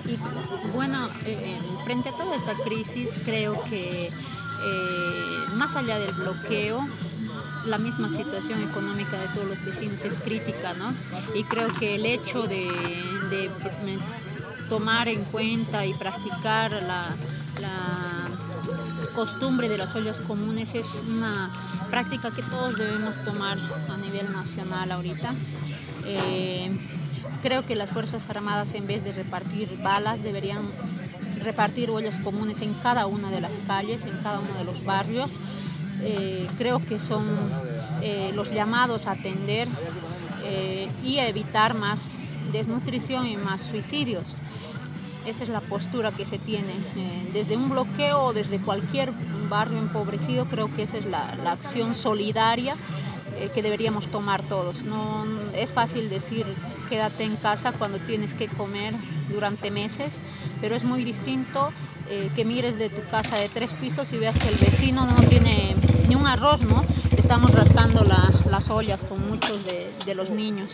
Y bueno, frente a toda esta crisis, creo que más allá del bloqueo, la misma situación económica de todos los vecinos es crítica, ¿no? Y creo que el hecho de tomar en cuenta y practicar la costumbre de las ollas comunes es una práctica que todos debemos tomar a nivel nacional ahorita. Creo que las Fuerzas Armadas, en vez de repartir balas, deberían repartir ollas comunes en cada una de las calles, en cada uno de los barrios. Creo que son los llamados a atender y a evitar más desnutrición y más suicidios. Esa es la postura que se tiene desde un bloqueo o desde cualquier barrio empobrecido. Creo que esa es la acción solidaria que deberíamos tomar todos. No es fácil decir quédate en casa cuando tienes que comer durante meses, pero es muy distinto que mires de tu casa de 3 pisos y veas que el vecino no tiene ni un arroz, ¿no? Estamos rascando las ollas con muchos de los niños.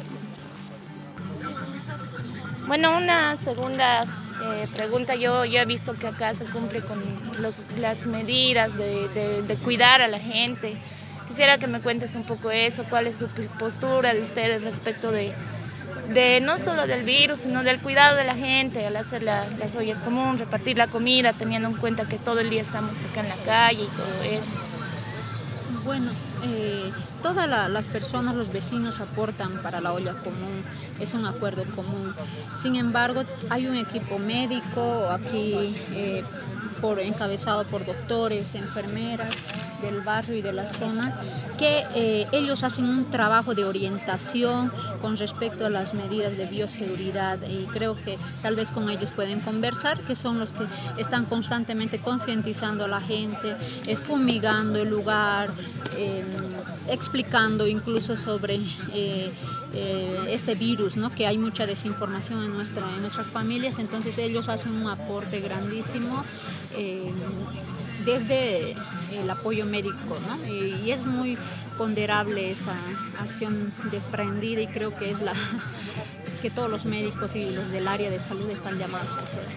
Bueno, una segunda pregunta. Yo he visto que acá se cumple con las medidas de cuidar a la gente. Quisiera que me cuentes un poco eso, cuál es su postura de ustedes respecto de no solo del virus, sino del cuidado de la gente al hacer las ollas comunes, repartir la comida, teniendo en cuenta que todo el día estamos acá en la calle y todo eso. Bueno, todas las personas, los vecinos aportan para la olla común, es un acuerdo común. Sin embargo, hay un equipo médico aquí encabezado por doctores, enfermeras del barrio y de la zona, que ellos hacen un trabajo de orientación con respecto a las medidas de bioseguridad, y creo que tal vez con ellos pueden conversar, que son los que están constantemente concientizando a la gente, fumigando el lugar, explicando incluso sobre este virus, ¿no? Que hay mucha desinformación en nuestras familias. Entonces ellos hacen un aporte grandísimo desde el apoyo médico, ¿no? Y es muy ponderable esa acción desprendida, y creo que es que todos los médicos y los del área de salud están llamados a hacer.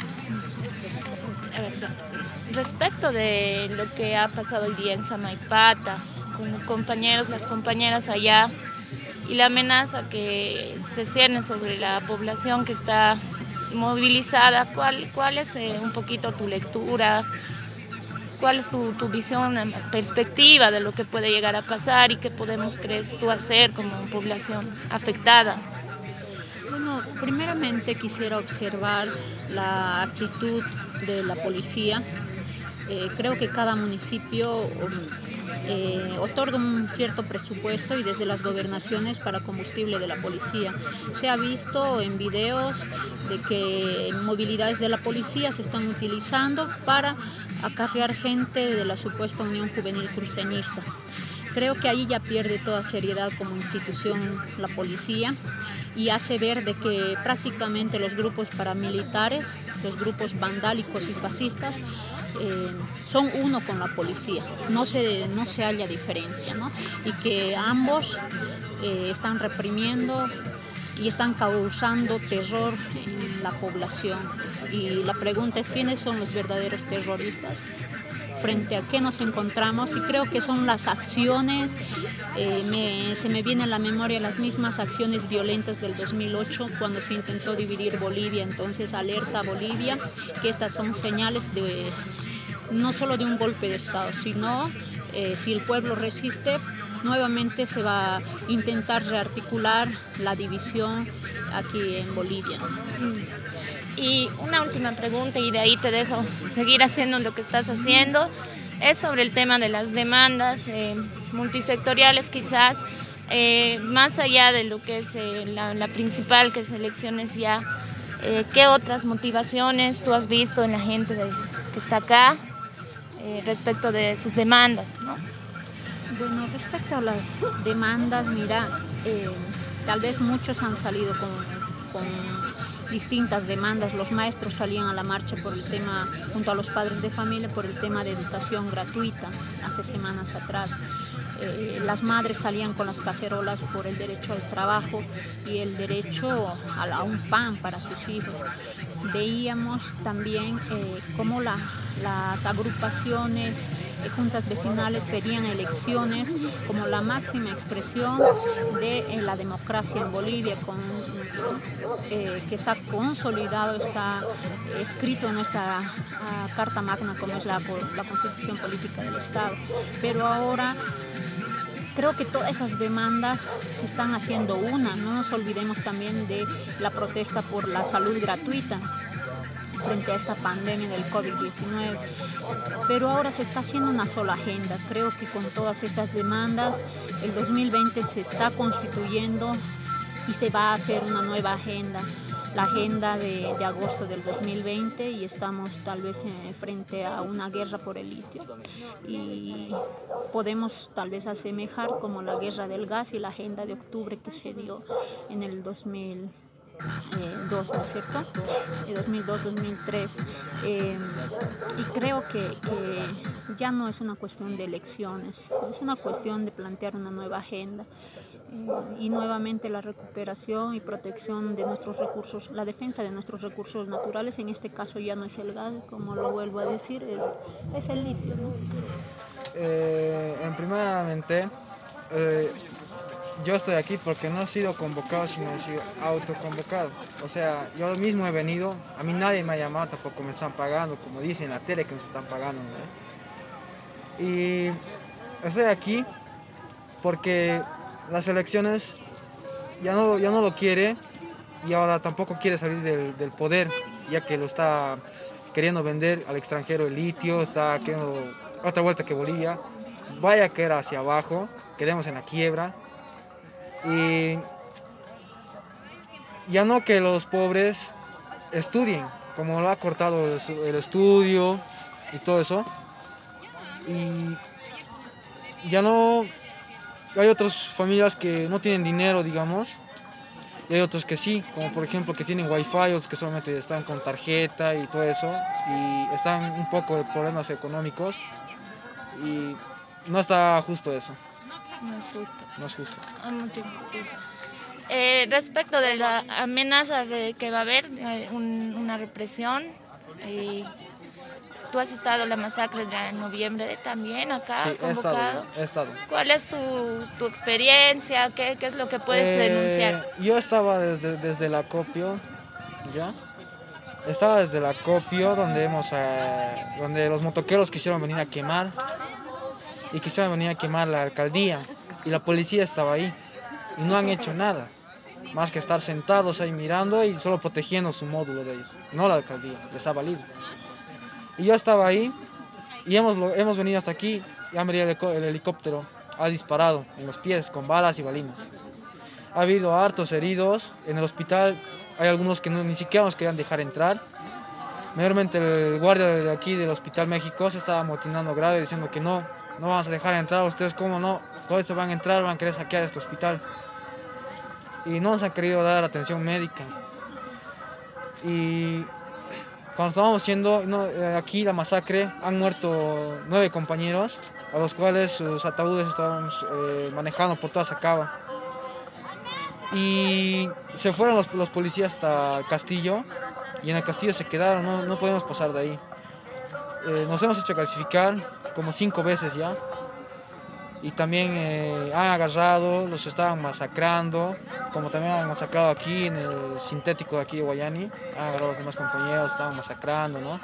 Respecto de lo que ha pasado hoy día en Samaipata, con los compañeros, las compañeras allá, y la amenaza que se cierne sobre la población que está movilizada, ¿cuál es un poquito tu lectura? ¿Cuál es tu visión, perspectiva de lo que puede llegar a pasar y qué crees tú hacer como población afectada? Bueno, primeramente quisiera observar la actitud de la policía. Creo que cada municipio otorga un cierto presupuesto, y desde las gobernaciones para combustible de la policía. Se ha visto en videos de que movilidades de la policía se están utilizando para acarrear gente de la supuesta Unión Juvenil Cruceñista. Creo que ahí ya pierde toda seriedad como institución la policía, y hace ver de que prácticamente los grupos paramilitares, los grupos vandálicos y fascistas, son uno con la policía, no se halla diferencia, ¿no? Y que ambos están reprimiendo y están causando terror en la población. Y la pregunta es, ¿quiénes son los verdaderos terroristas? ¿Frente a qué nos encontramos? Y creo que son las acciones, se me vienen a la memoria las mismas acciones violentas del 2008, cuando se intentó dividir Bolivia. Entonces, alerta a Bolivia, que estas son señales no solo de un golpe de Estado, sino si el pueblo resiste, nuevamente se va a intentar rearticular la división aquí en Bolivia. Y una última pregunta, y de ahí te dejo seguir haciendo lo que estás haciendo, es sobre el tema de las demandas multisectoriales, quizás más allá de lo que es la principal, que es elecciones ya. ¿Qué otras motivaciones tú has visto en la gente que está acá respecto de sus demandas, ¿no? Bueno, respecto a las demandas, mira, tal vez muchos han salido con distintas demandas. Los maestros salían a la marcha por el tema, junto a los padres de familia, por el tema de educación gratuita hace semanas atrás. Las madres salían con las cacerolas por el derecho al trabajo y el derecho a un pan para sus hijos. veíamos también cómo las agrupaciones, juntas vecinales pedían elecciones como la máxima expresión de la democracia en Bolivia, que está consolidado, está escrito en nuestra Carta Magna, como es la Constitución Política del Estado. Pero ahora creo que todas esas demandas se están haciendo una. No nos olvidemos también de la protesta por la salud gratuita frente a esta pandemia del COVID-19. Pero ahora se está haciendo una sola agenda. Creo que con todas estas demandas, el 2020 se está constituyendo y se va a hacer una nueva agenda. La agenda de agosto del 2020, y estamos tal vez frente a una guerra por el litio. Y podemos tal vez asemejar como la guerra del gas y la agenda de octubre que se dio en el 2002, ¿no es cierto? 2002-2003. Y creo que ya no es una cuestión de elecciones, es una cuestión de plantear una nueva agenda. Y nuevamente la recuperación y protección de nuestros recursos, la defensa de nuestros recursos naturales, en este caso ya no es el gas, como lo vuelvo a decir, es el litio, ¿no? Primeramente, yo estoy aquí porque no he sido convocado, sino he sido autoconvocado. O sea, yo mismo he venido, a mí nadie me ha llamado, tampoco me están pagando, como dicen en la tele que nos están pagando, ¿no? Y estoy aquí porque las elecciones ya no lo quiere, y ahora tampoco quiere salir del poder, ya que lo está queriendo vender al extranjero el litio, está queriendo otra vuelta que Bolivia vaya a caer hacia abajo, quedemos en la quiebra. Y ya no que los pobres estudien, como lo ha cortado el estudio y todo eso. Y ya no... Hay otras familias que no tienen dinero, digamos, y hay otros que sí, como por ejemplo que tienen wifi, otros que solamente están con tarjeta y todo eso, y están un poco de problemas económicos, y no está justo eso. No es justo. No es justo. Mucha injusticia. Respecto de la amenaza de que va a haber una represión, tú has estado en la masacre de noviembre también acá, Sí, convocado. he estado. ¿Cuál es tu experiencia? ¿Qué es lo que puedes denunciar? Yo estaba desde el acopio, ¿ya? Estaba desde el acopio donde los motoqueros quisieron venir a quemar, y quisieron venir a quemar la alcaldía, y la policía estaba ahí, y no han hecho nada, más que estar sentados ahí mirando y solo protegiendo su módulo de ellos, no la alcaldía, les ha valido. Y yo estaba ahí, y hemos venido hasta aquí, y han venido el helicóptero, ha disparado en los pies con balas y balinas. Ha habido hartos heridos, en el hospital hay algunos que ni siquiera nos querían dejar entrar. Mayormente el guardia de aquí del Hospital México se estaba amotinando grave, diciendo que no vamos a dejar entrar, ustedes cómo no, con eso van a entrar, van a querer saquear este hospital. Y no nos han querido dar atención médica. Y cuando estábamos haciendo aquí la masacre, han muerto 9 compañeros, a los cuales sus ataúdes estábamos manejando por toda Sacaba. Y se fueron los policías hasta el castillo, y en el castillo se quedaron, no podemos pasar de ahí. Nos hemos hecho clasificar como 5 veces ya, y también han agarrado, los estaban masacrando, como también han masacrado aquí en el sintético de aquí de Guayani, han agarrado a los demás compañeros, estaban masacrando, ¿no?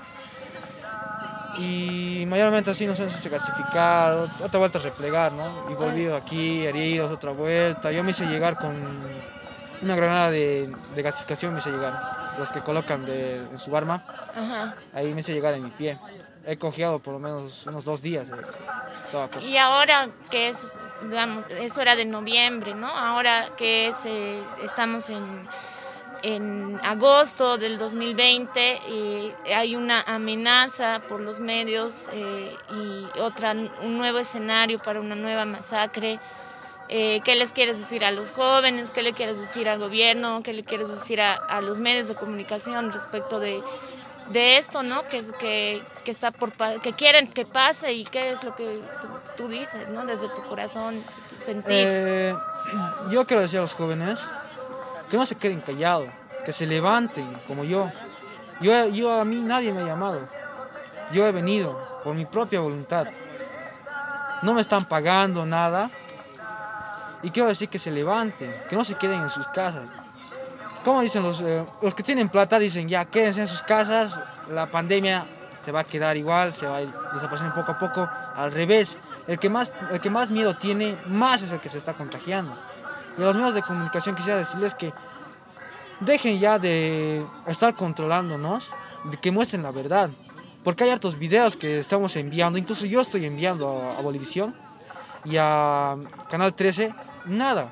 Y mayormente así nos hemos hecho clasificar, otra vuelta a replegar, ¿no? Y volvido aquí, heridos, otra vuelta. Yo me hice llegar con una granada de gasificación, me hice llegar, los que colocan en su arma. Ajá. Ahí me hice llegar en mi pie. He cojeado por lo menos unos 2 días. Y ahora que es, digamos, es hora de noviembre, ¿no? Ahora que estamos en agosto del 2020, hay una amenaza por los medios y un nuevo escenario para una nueva masacre. ¿Qué les quieres decir a los jóvenes? ¿Qué le quieres decir al gobierno? ¿Qué le quieres decir a los medios de comunicación respecto de esto, ¿no? Que que quieren que pase, y qué es lo que tú dices, ¿no? Desde tu corazón, desde tu sentir. Yo quiero decir a los jóvenes que no se queden callados, que se levanten como yo, A mí nadie me ha llamado. Yo he venido por mi propia voluntad. No me están pagando nada. Y quiero decir que se levanten, que no se queden en sus casas. Como dicen los que tienen plata, dicen ya quédense en sus casas, la pandemia se va a quedar igual, se va a ir desapareciendo poco a poco. Al revés, el que más miedo tiene, más es el que se está contagiando. Y a los medios de comunicación quisiera decirles que dejen ya de estar controlándonos, de que muestren la verdad. Porque hay hartos videos que estamos enviando, incluso yo estoy enviando a Bolivisión y a Canal 13, nada.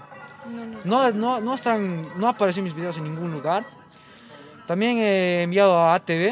No aparecen mis videos en ningún lugar. También he enviado a ATV,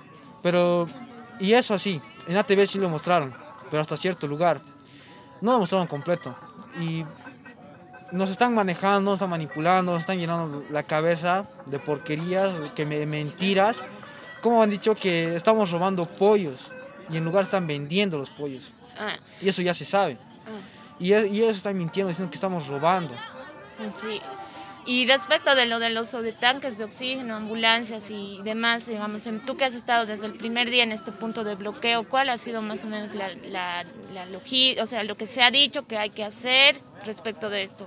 y eso así, en ATV sí lo mostraron, pero hasta cierto lugar. No lo mostraron completo. Y nos están manejando, nos están manipulando, nos están llenando la cabeza de porquerías, mentiras. Como han dicho que estamos robando pollos y en lugar están vendiendo los pollos. Y eso ya se sabe. Y ellos están mintiendo diciendo que estamos robando. Sí. Y respecto de lo de los tanques de oxígeno, ambulancias y demás, digamos, tú que has estado desde el primer día en este punto de bloqueo, ¿cuál ha sido más o menos la logística, o sea, lo que se ha dicho que hay que hacer respecto de esto?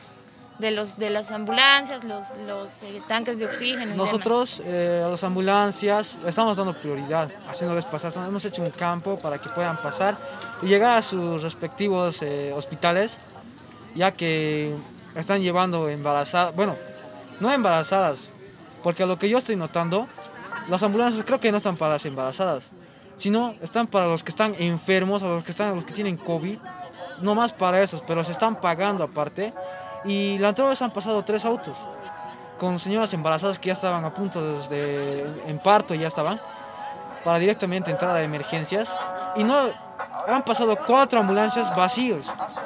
De las ambulancias, los tanques de oxígeno. Nosotros a las ambulancias estamos dando prioridad, haciéndoles pasar. Hemos hecho un campo para que puedan pasar y llegar a sus respectivos hospitales, ya que están llevando embarazadas, bueno, no embarazadas, porque a lo que yo estoy notando, las ambulancias creo que no están para las embarazadas, sino están para los que están enfermos, a los que tienen COVID, no más para esos, pero se están pagando aparte. Y la otra vez han pasado 3 autos con señoras embarazadas que ya estaban a punto en parto, ya estaban, para directamente entrar a emergencias. Y no han pasado 4 ambulancias vacíos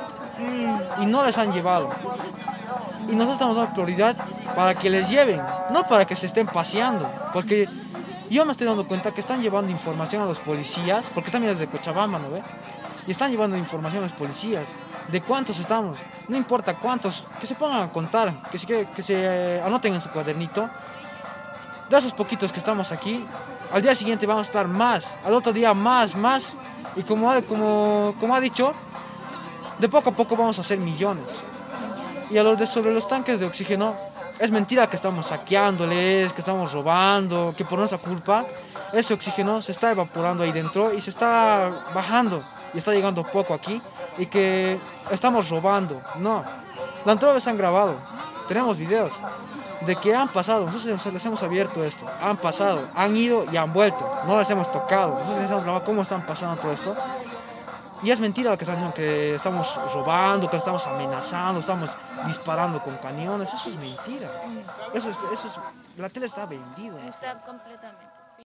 y no les han llevado. Y nosotros estamos dando prioridad para que les lleven, no para que se estén paseando, porque yo me estoy dando cuenta que están llevando información a los policías, porque están desde Cochabamba, ¿no ve? Y están llevando información a los policías de cuántos estamos, no importa cuántos, que se pongan a contar, que se anoten en su cuadernito. De esos poquitos que estamos aquí, al día siguiente vamos a estar más, al otro día más, y como ha dicho, de poco a poco vamos a hacer millones. Y sobre los tanques de oxígeno, es mentira que estamos saqueándoles, que estamos robando, que por nuestra culpa ese oxígeno se está evaporando ahí dentro y se está bajando y está llegando poco aquí y que estamos robando. No, la otra vez han grabado, tenemos videos de que han pasado, nosotros les hemos abierto esto, han pasado, han ido y han vuelto, no les hemos tocado, nosotros les hemos grabado cómo están pasando todo esto. Y es mentira lo que están diciendo, que estamos robando, que estamos amenazando, estamos disparando con cañones. Eso es mentira. La tele está vendida. Está completamente, sí.